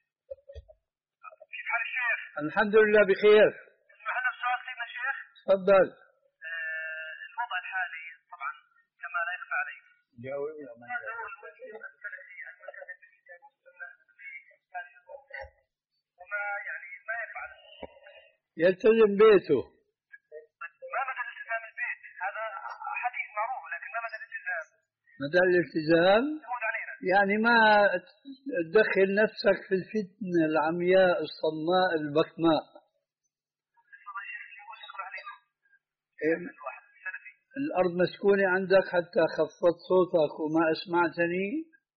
كيف حال الشيخ؟ الحمد لله بخير. اسمح لنا السؤال سيدنا الشيخ. تفضل. آه الوضع الحالي طبعا كما لا يخفى عليك. جاوب يا من. هذا هو المسلم السلفي الملتزم بالكتاب والسنة في هذه الأمة. وما يعني ما يفعل. يلتزم بيته. ما مدى الالتزام البيت؟ هذا حديث معروف، لكن ما مدى الالتزام؟ مدى الالتزام يعني ما تدخل نفسك في الفتنة العمياء الصماء البكماء. الأرض مسكونة عندك حتى خفضت صوتك وما أسمعتني؟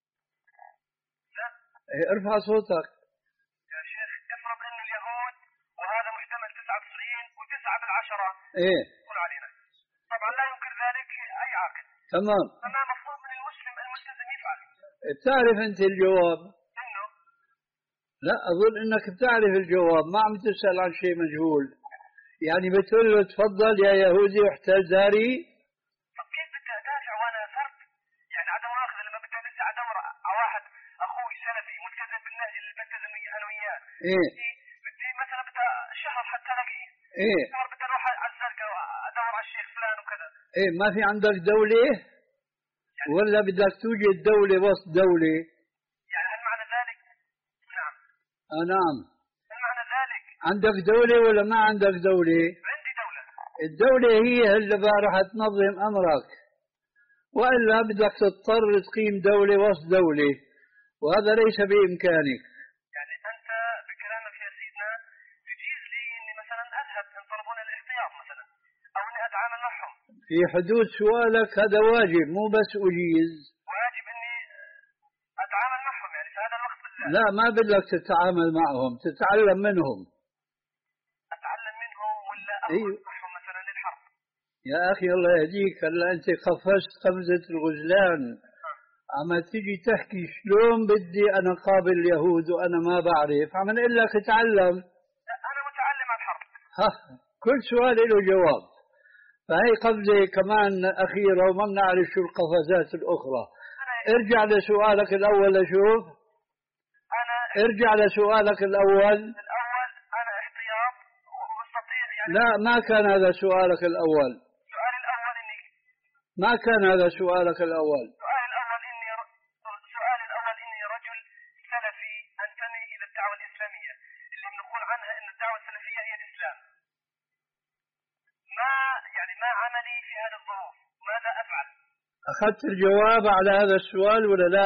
لا. ارفع صوتك. يا شيخ افرض أن اليهود وهذا محتمل تسعة وتسعين وتسعة بالعشرة. إيه. يقول علينا. طبعا لا ينكر ذلك أي عاقل. تمام. فما مفروض من المسلم الملتزم يفعل؟ بتعرف أنت الجواب؟ إنه. لا أظن أنك بتعرف الجواب، ما عم تسأل عن شيء مجهول. يعني بتقول له تفضل يا يهودي احتل داري. طب كيف بدي أدافع وأنا فرد؟ يعني عدم مؤاخذة لما بدي أدافع أدور على واحد أخوي سلفي ملتزم بالنهج اللي بلتزم أنا وياه. إيه. بدي مثلا بدي شهر حتى ألاقيه. إيه. شهر بدي أروح على الزرقاء أدور على الشيخ فلان وكذا. إيه ما في عندك دولة؟ يعني ولا بدك توجد دولة وسط دولة؟ يعني هل معنى ذلك؟ نعم. آه نعم. هل معنى ذلك؟ عندك دولة ولا ما عندك دولة؟ عندي دولة. الدولة هي اللي راح تنظم أمرك، وإلا بدك تضطر تقيم دولة وسط دولة، وهذا ليس بإمكانك. يعني أنت بكلامك يا سيدنا تجيز لي إني مثلا أذهب إن طلبوني الاحتياط مثلا، أو إني أتعامل معهم. في حدود سؤالك هذا واجب، مو بس أجيز. واجب إني أتعامل معهم يعني في هذا الوقت بالله. لا ما بدك تتعامل معهم، تتعلم منهم. أتعلم منهم ولا أخذ أيوه. معهم مثلا للحرب؟ يا أخي الله يهديك، هلا أنت قفزت قفزة الغزلان، عم تيجي تحكي شلون بدي أنا قابل اليهود وأنا ما بعرف، عم نقول لك اتعلم. أنا متعلم على الحرب. ها كل سؤال له جواب. فهي قفزة كمان أخيرة وما بنعرف شو القفزات الأخرى. ارجع لسؤالك الأول لشوف. أنا ارجع لسؤالك الأول. الأول أنا احتياط ومستطيع يعني. لا ما كان هذا سؤالك الأول. السؤال الأول إني. ما كان هذا سؤالك الأول. السؤال الأول إني ر... السؤال الأول إني رجل سلفي أنتمي إلى الدعوة الإسلامية اللي بنقول عنها إن الدعوة السلفية هي الإسلام. ما يعني ما عملي في هذه الظروف؟ ماذا أفعل؟ أخذت الجواب على هذا السؤال ولا لا؟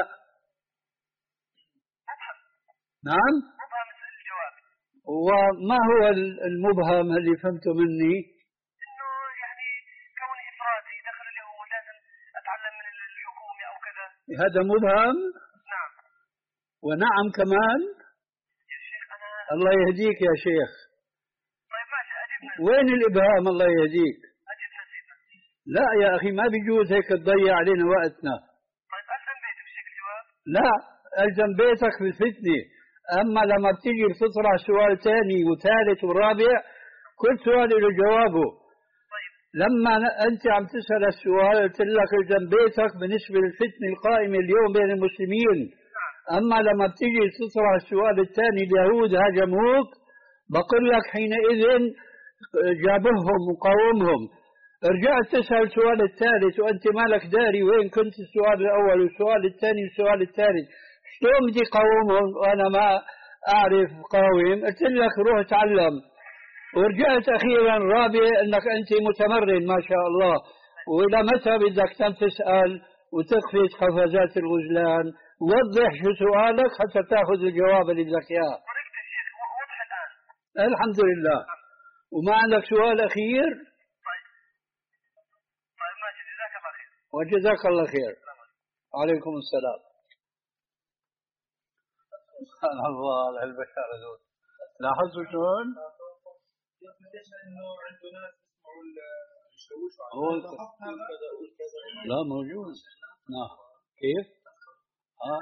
مبهم. نعم؟ مبهم الجواب. وما هو المبهم اللي فهمته مني؟ إنه يعني كوني إفرادي داخل اليهود لازم أتعلم من الحكومة أو كذا. هذا مبهم؟ نعم. ونعم كمان؟ يا شيخ أنا. الله يهديك يا شيخ. طيب ماشي أجبنا. وين الإبهام الله يهديك؟ أجبنا سيدنا. لا يا أخي ما بيجوز هيك تضيع علينا وقتنا. طيب ألزم بيتي بشكل جواب؟ لا ألزم بيتك بالفتنة، أما لما بتيجي بتطرح سؤال ثاني وثالث ورابع كل سؤال له جوابه. طيب. لما أنت عم تسأل السؤال قلت لك ألزم بيتك بالنسبة للفتنة القائمة اليوم بين المسلمين. أما لما بتيجي تطرح السؤال الثاني اليهود هاجموك بقول لك حينئذ جابهم وقاومهم. رجعت تسأل السؤال الثالث وأنت مالك داري وين كنت السؤال الأول والسؤال الثاني والسؤال الثالث. شلون بدي قاومهم وأنا ما أعرف قاوم؟ قلت لك روح تعلم. ورجعت أخيرا رابع أنك أنت متمرن ما شاء الله. وإلى متى بدك تسأل وتقفز قفزات الغزلان؟ وضح شو سؤالك حتى تأخذ الجواب اللي بدك إياه. طريقة الشيخ واضح الآن. الحمد لله. وما عندك سؤال أخير؟ طيب. طيب ماشي جزاك الله خير. وجزاك الله خير. عليكم السلام. سبحان الله على البشر هذول. لاحظتوا شلون؟ انه عنده ناس يسمعوا هو لا موجود. نعم كيف؟ ها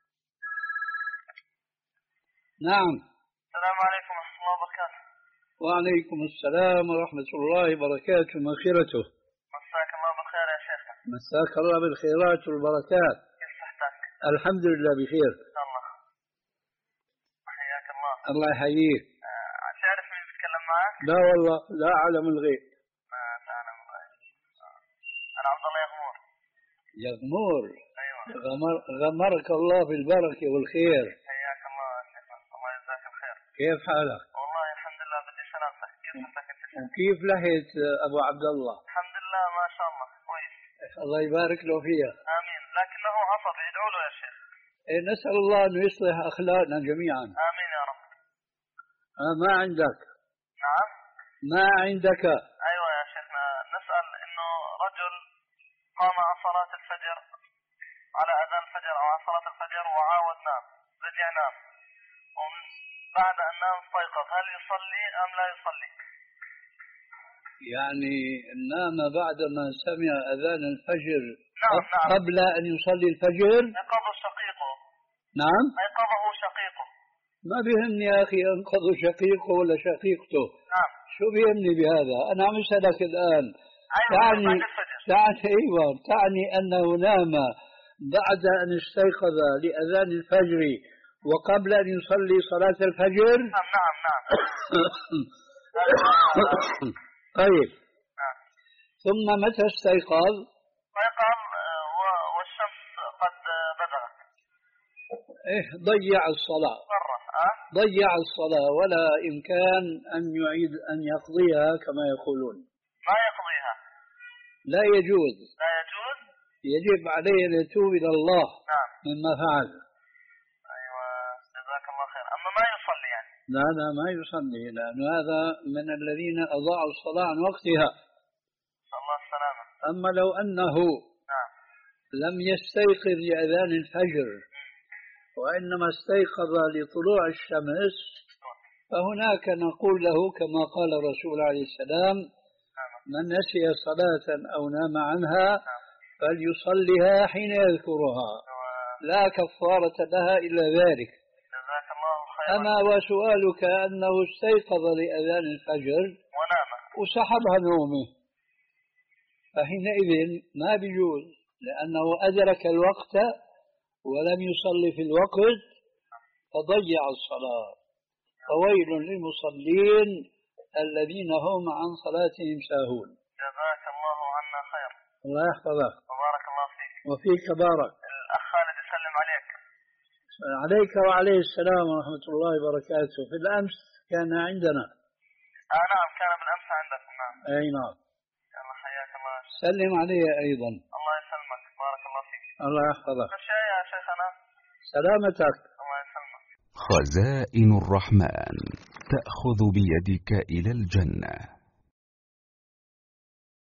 نعم. السلام عليكم ورحمة الله وبركاته. وعليكم السلام ورحمة الله وبركاته ومغفرته. مساك الله بالخير يا شيخ. مساك الله بالخيرات والبركات. كيف صحتك؟ الحمد لله بخير. الله حياك الله. الله يحييك. أه تعرف مين بيتكلم معك؟ لا والله لا أعلم الغيب. ما تعلم الغيب. أنا عبد الله يغمور. يغمور. أيوة. غمر غمرك الله بالبركة والخير. حياك الله شيخ. الله يجزاك الخير. كيف حالك؟ والله الحمد لله بدي سلامتك. كيف صحتك أنت؟ وكيف لحيت أبو عبد الله؟ الحمد لله ما شاء الله كويس. الله يبارك له فيها. آمين. لكنه عصبي ادعوا له يا شيخ. إيه نسأل الله أن يصلح أخلاقنا جميعا. آمين يا رب. آه ما عندك؟ نعم. ما عندك؟ أيوة يا شيخنا نسأل إنه رجل قام على صلاة الفجر على أذان الفجر أو على صلاة الفجر وعاود نام رجع نام وبعد أن نام استيقظ هل يصلي أم لا يصلي؟ يعني نام بعدما سمع أذان الفجر. نعم نعم. قبل أن يصلي الفجر. أيقظه شقيقه. نعم. أيقظه شقيقه. ما بيهمني يا أخي أنقذ شقيقه ولا شقيقته. نعم. شو بيهمني بهذا؟ أنا عم أسألك الآن. أيوة تعني بعد الفجر. تعني أيوة تعني أنه نام بعد أن استيقظ لأذان الفجر وقبل أن يصلي صلاة الفجر. نعم نعم نعم. طيب. نعم. ثم متى استيقظ؟ استيقظ والشمس قد بزغت. إيه ضيع الصلاة. مرة أه؟ ضيع الصلاة ولا إمكان أن يعيد أن يقضيها كما يقولون. ما يقضيها. لا يجوز. لا يجوز. يجب عليه أن يتوب إلى الله. نعم. مما فعل. أيوة جزاك الله خير. أما ما يصلي يعني. لا لا ما يصلي لأن هذا من الذين أضاعوا الصلاة عن وقتها. نسأل الله السلامة. أما لو أنه نعم. لم يستيقظ لأذان الفجر وإنما استيقظ لطلوع الشمس فهناك نقول له كما قال الرسول عليه السلام من نسي صلاة أو نام عنها فليصلها حين يذكرها لا كفارة لها إلا ذلك. جزاك الله خيرا. أما وسؤالك أنه استيقظ لأذان الفجر ونام وسحبها نومه فحينئذ ما بيجوز لأنه أدرك الوقت ولم يصلي في الوقت فضيع الصلاة. فويل للمصلين الذين هم عن صلاتهم ساهون. جزاك الله عنا خير. الله يحفظك. وبارك الله فيك. وفيك بارك. الأخ خالد يسلم عليك. عليك وعليه السلام ورحمة الله وبركاته. في الأمس كان عندنا. آه نعم كان بالأمس عندكم. نعم. أي نعم. يلا حياك الله. سلم عليه أيضا. الله يسلمك. بارك الله فيك. الله يحفظك. شيء يا شيخنا. سلامتك. الله يسلمك. خزائن الرحمن تأخذ بيدك إلى الجنة.